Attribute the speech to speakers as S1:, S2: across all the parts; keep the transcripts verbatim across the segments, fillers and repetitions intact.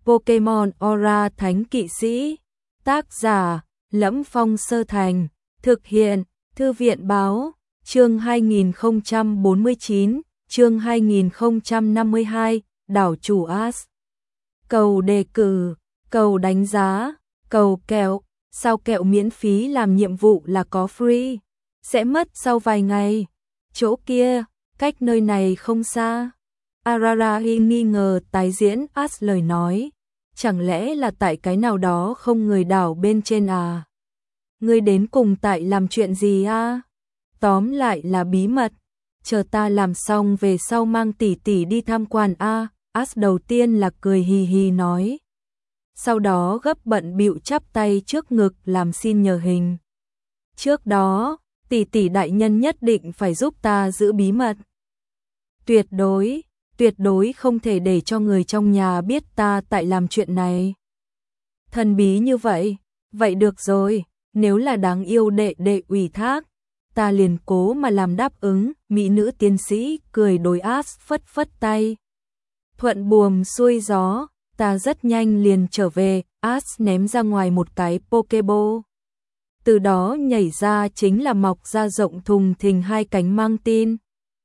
S1: Pokemon Aura Thánh Kỵ Sĩ. Tác giả: Lẫm Phong Sơ Thành. Thực hiện: Thư viện báo. Chương hai nghìn không trăm bốn mươi chín, chương hai nghìn không trăm năm mươi hai, đảo chủ As. Cầu đề cử, cầu đánh giá, cầu kẹo. Sao kẹo miễn phí làm nhiệm vụ là có free? Sẽ mất sau vài ngày. Chỗ kia, cách nơi này không xa. Ararahi nghi ngờ tái diễn As lời nói. Chẳng lẽ là tại cái nào đó không người đảo bên trên à? Ngươi đến cùng tại làm chuyện gì à? Tóm lại là bí mật. Chờ ta làm xong về sau mang tỷ tỷ đi tham quan a. As đầu tiên là cười hì hì nói. Sau đó gấp bận bịu chắp tay trước ngực làm xin nhờ hình. Trước đó, tỷ tỷ đại nhân nhất định phải giúp ta giữ bí mật. Tuyệt đối, tuyệt đối không thể để cho người trong nhà biết ta tại làm chuyện này. Thần bí như vậy, vậy được rồi, nếu là đáng yêu đệ đệ ủy thác, ta liền cố mà làm đáp ứng. Mỹ nữ tiến sĩ cười đối As phất phất tay. Thuận buồm xuôi gió, ta rất nhanh liền trở về. As ném ra ngoài một cái Pokeball. Từ đó nhảy ra chính là mọc ra rộng thùng thình hai cánh mang tin.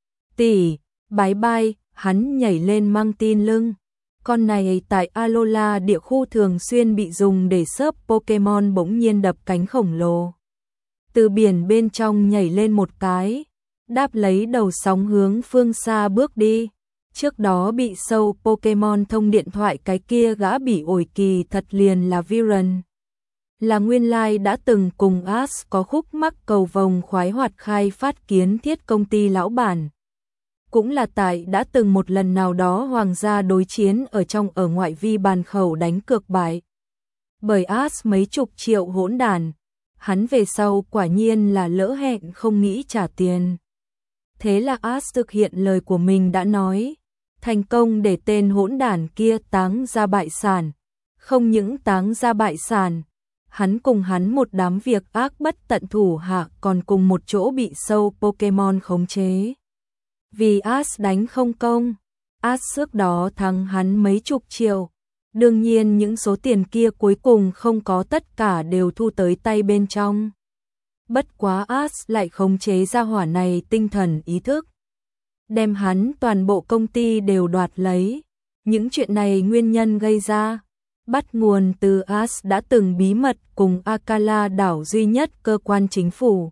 S1: Tỷ, bái bai, hắn nhảy lên mang tin lưng. Con này tại Alola địa khu thường xuyên bị dùng để sớp Pokemon bỗng nhiên đập cánh khổng lồ. Từ biển bên trong nhảy lên một cái, đáp lấy đầu sóng hướng phương xa bước đi. Trước đó bị sâu Pokemon thông điện thoại cái kia gã bị ổi kỳ thật liền là Viren. Là nguyên lai đã từng cùng As có khúc mắc cầu vồng khoái hoạt khai phát kiến thiết công ty lão bản. Cũng là tại đã từng một lần nào đó hoàng gia đối chiến ở trong ở ngoại vi bàn khẩu đánh cược bại. Bởi As mấy chục triệu hỗn đàn, hắn về sau quả nhiên là lỡ hẹn không nghĩ trả tiền. Thế là As thực hiện lời của mình đã nói, thành công để tên hỗn đàn kia táng ra bại sản. Không những táng ra bại sản, hắn cùng hắn một đám việc ác bất tận thủ hạ còn cùng một chỗ bị sâu Pokemon khống chế. Vì As đánh không công, As trước đó thắng hắn mấy chục triệu. Đương nhiên những số tiền kia cuối cùng không có tất cả đều thu tới tay bên trong. Bất quá As lại khống chế ra hỏa này tinh thần ý thức. Đem hắn toàn bộ công ty đều đoạt lấy. Những chuyện này nguyên nhân gây ra, bắt nguồn từ As đã từng bí mật cùng Akala đảo duy nhất cơ quan chính phủ.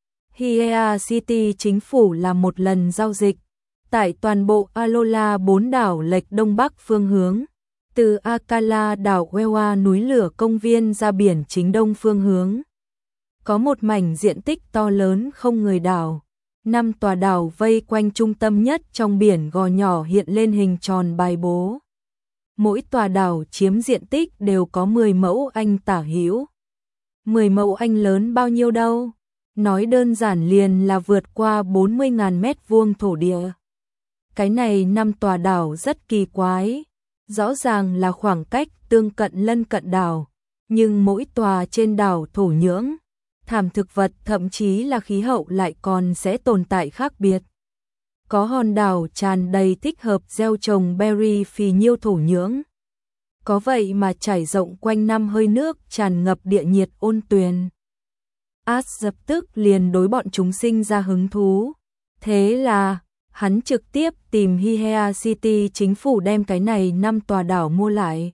S1: Hiea City chính phủ làm một lần giao dịch. Tại toàn bộ Alola bốn đảo lệch đông bắc phương hướng. Từ Akala đảo Wewa núi lửa công viên ra biển chính đông phương hướng. Có một mảnh diện tích to lớn không người đảo. Năm tòa đảo vây quanh trung tâm nhất trong biển gò nhỏ hiện lên hình tròn bài bố. Mỗi tòa đảo chiếm diện tích đều có mười mẫu anh tả hữu. mười mẫu anh lớn bao nhiêu đâu? Nói đơn giản liền là vượt qua bốn mươi nghìn mét vuông thổ địa. Cái này năm tòa đảo rất kỳ quái. Rõ ràng là khoảng cách tương cận lân cận đảo, nhưng mỗi tòa trên đảo thổ nhưỡng, thảm thực vật thậm chí là khí hậu lại còn sẽ tồn tại khác biệt. Có hòn đảo tràn đầy thích hợp gieo trồng berry phì nhiêu thổ nhưỡng. Có vậy mà trải rộng quanh năm hơi nước tràn ngập địa nhiệt ôn tuyền. As lập tức liền đối bọn chúng sinh ra hứng thú. Thế là hắn trực tiếp tìm Hiea City chính phủ đem cái này năm tòa đảo mua lại.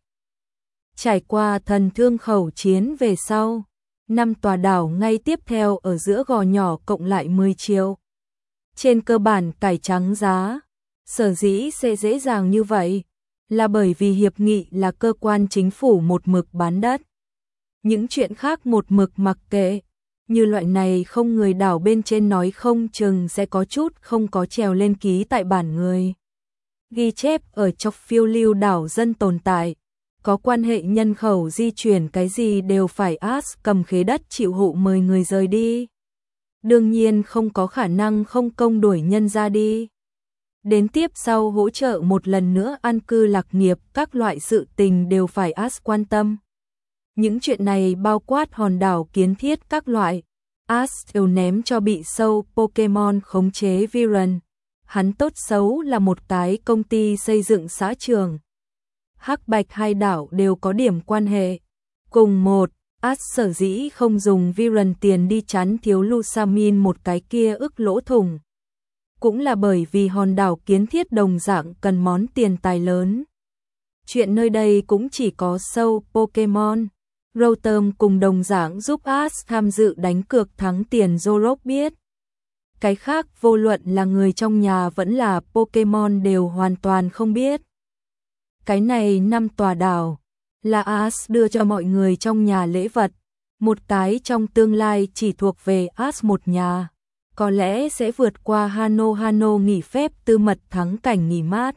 S1: Trải qua thần thương khẩu chiến về sau, năm tòa đảo ngay tiếp theo ở giữa gò nhỏ cộng lại mười triệu. Trên cơ bản cải trắng giá, sở dĩ sẽ dễ dàng như vậy, là bởi vì hiệp nghị là cơ quan chính phủ một mực bán đất. Những chuyện khác một mực mặc kệ. Như loại này không người đảo bên trên nói không chừng sẽ có chút không có trèo lên ký tại bản người. Ghi chép ở chọc phiêu lưu đảo dân tồn tại, có quan hệ nhân khẩu di chuyển cái gì đều phải As cầm khế đất chịu hộ mời người rời đi. Đương nhiên không có khả năng không công đuổi nhân ra đi. Đến tiếp sau hỗ trợ một lần nữa an cư lạc nghiệp, các loại sự tình đều phải As quan tâm. Những chuyện này bao quát hòn đảo kiến thiết các loại. As đều ném cho bị sâu Pokemon khống chế Viren. Hắn tốt xấu là một cái công ty xây dựng xã trường. Hắc Bạch hai đảo đều có điểm quan hệ. Cùng một, As sở dĩ không dùng Viren tiền đi chắn thiếu Lusamin một cái kia ức lỗ thủng. Cũng là bởi vì hòn đảo kiến thiết đồng dạng cần món tiền tài lớn. Chuyện nơi đây cũng chỉ có sâu Pokemon. Rotom cùng đồng dạng giúp As tham dự đánh cược thắng tiền Zoroark biết. Cái khác vô luận là người trong nhà vẫn là Pokemon đều hoàn toàn không biết. Cái này năm tòa đảo là As đưa cho mọi người trong nhà lễ vật. Một cái trong tương lai chỉ thuộc về As một nhà. Có lẽ sẽ vượt qua Hano Hano nghỉ phép tư mật thắng cảnh nghỉ mát.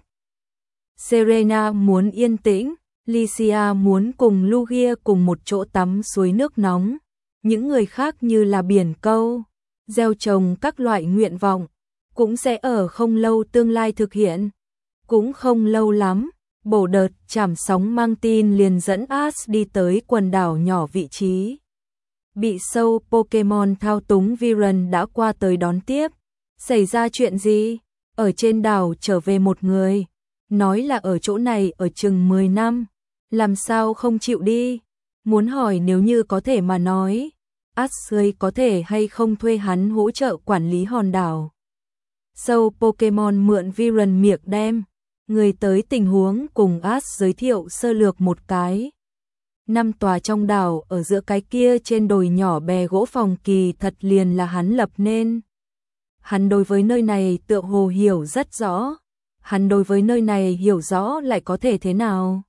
S1: Serena muốn yên tĩnh, Lycia muốn cùng Lugia cùng một chỗ tắm suối nước nóng. Những người khác như là biển câu, gieo trồng các loại nguyện vọng, cũng sẽ ở không lâu tương lai thực hiện. Cũng không lâu lắm, bổ đợt chảm sóng mang tin liền dẫn As đi tới quần đảo nhỏ vị trí. Bị sâu Pokemon thao túng Viren đã qua tới đón tiếp. Xảy ra chuyện gì? Ở trên đảo trở về một người. Nói là ở chỗ này ở chừng mười năm. Làm sao không chịu đi? Muốn hỏi nếu như có thể mà nói. Ashley có thể hay không thuê hắn hỗ trợ quản lý hòn đảo. Sâu Pokemon mượn Viren miệng đem. Người tới tình huống cùng As giới thiệu sơ lược một cái. Năm tòa trong đảo ở giữa cái kia trên đồi nhỏ bè gỗ phòng kỳ thật liền là hắn lập nên. Hắn đối với nơi này tựa hồ hiểu rất rõ. Hắn đối với nơi này hiểu rõ lại có thể thế nào?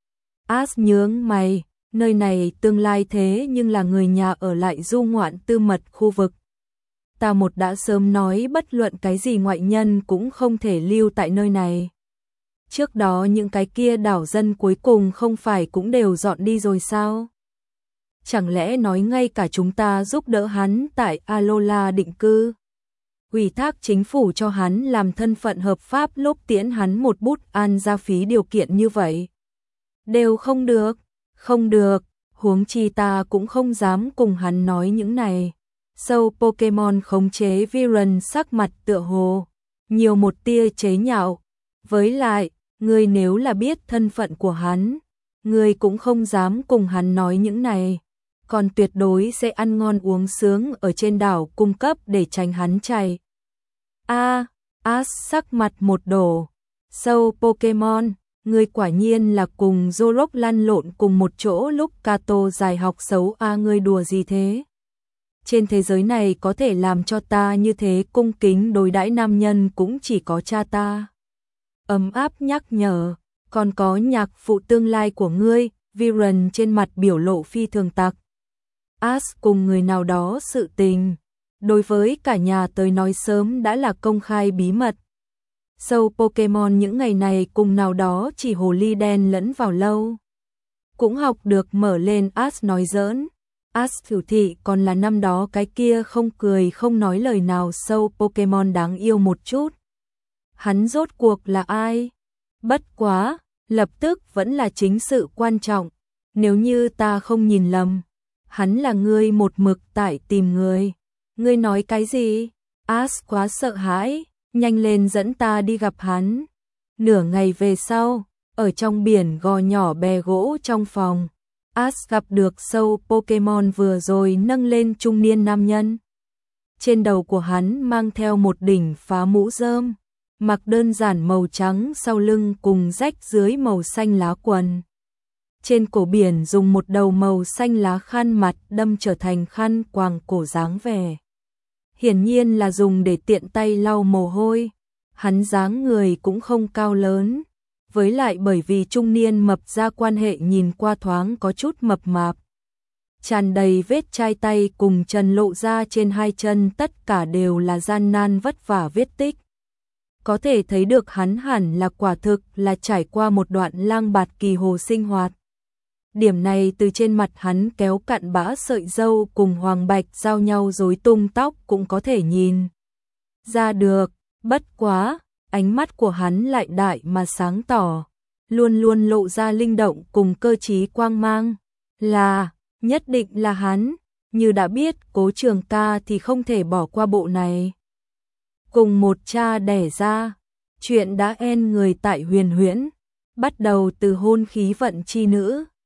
S1: As nhướng mày, nơi này tương lai thế nhưng là người nhà ở lại du ngoạn tư mật khu vực. Ta một đã sớm nói bất luận cái gì ngoại nhân cũng không thể lưu tại nơi này. Trước đó những cái kia đảo dân cuối cùng không phải cũng đều dọn đi rồi sao? Chẳng lẽ nói ngay cả chúng ta giúp đỡ hắn tại Alola định cư? Ủy thác chính phủ cho hắn làm thân phận hợp pháp lúc tiễn hắn một bút an gia phí điều kiện như vậy. Đều không được, không được, huống chi ta cũng không dám cùng hắn nói những này. Sâu Pokemon khống chế Viren sắc mặt tựa hồ, nhiều một tia chế nhạo. Với lại, ngươi nếu là biết thân phận của hắn, ngươi cũng không dám cùng hắn nói những này. Còn tuyệt đối sẽ ăn ngon uống sướng ở trên đảo cung cấp để tránh hắn chạy. A, As sắc mặt một đổ. Sâu Pokemon, ngươi quả nhiên là cùng Zoroark lăn lộn cùng một chỗ lúc Kato dài học xấu a à, ngươi đùa gì thế? Trên thế giới này có thể làm cho ta như thế cung kính đối đãi nam nhân cũng chỉ có cha ta. Ấm áp nhắc nhở, còn có nhạc phụ tương lai của ngươi. Viren trên mặt biểu lộ phi thường tặc. As cùng người nào đó sự tình, đối với cả nhà tới nói sớm đã là công khai bí mật. Sâu Pokemon những ngày này cùng nào đó chỉ hồ ly đen lẫn vào lâu. Cũng học được mở lên As nói giỡn. As thử thị còn là năm đó cái kia không cười không nói lời nào sâu Pokemon đáng yêu một chút. Hắn rốt cuộc là ai? Bất quá, lập tức vẫn là chính sự quan trọng. Nếu như ta không nhìn lầm, hắn là ngươi một mực tại tìm người. Ngươi nói cái gì? As quá sợ hãi, nhanh lên dẫn ta đi gặp hắn. Nửa ngày về sau, ở trong biển gò nhỏ bè gỗ trong phòng, As gặp được sâu Pokemon vừa rồi nâng lên trung niên nam nhân. Trên đầu của hắn mang theo một đỉnh phá mũ rơm, mặc đơn giản màu trắng sau lưng cùng rách dưới màu xanh lá quần. Trên cổ biển dùng một đầu màu xanh lá khăn mặt đâm trở thành khăn quàng cổ dáng vẻ. Hiển nhiên là dùng để tiện tay lau mồ hôi. Hắn dáng người cũng không cao lớn. Với lại bởi vì trung niên mập ra quan hệ nhìn qua thoáng có chút mập mạp. Tràn đầy vết chai tay cùng chân lộ ra trên hai chân tất cả đều là gian nan vất vả vết tích. Có thể thấy được hắn hẳn là quả thực là trải qua một đoạn lang bạt kỳ hồ sinh hoạt. Điểm này từ trên mặt hắn kéo cặn bã sợi râu cùng hoàng bạch giao nhau rối tung tóc cũng có thể nhìn ra được. Bất quá, ánh mắt của hắn lại đại mà sáng tỏ, luôn luôn lộ ra linh động cùng cơ trí quang mang. Là, nhất định là hắn, như đã biết Cố Trường Ca thì không thể bỏ qua bộ này. Cùng một cha đẻ ra, chuyện đã en người tại Huyền Huyễn. bắt đầu từ hôn khí vận chi nữ.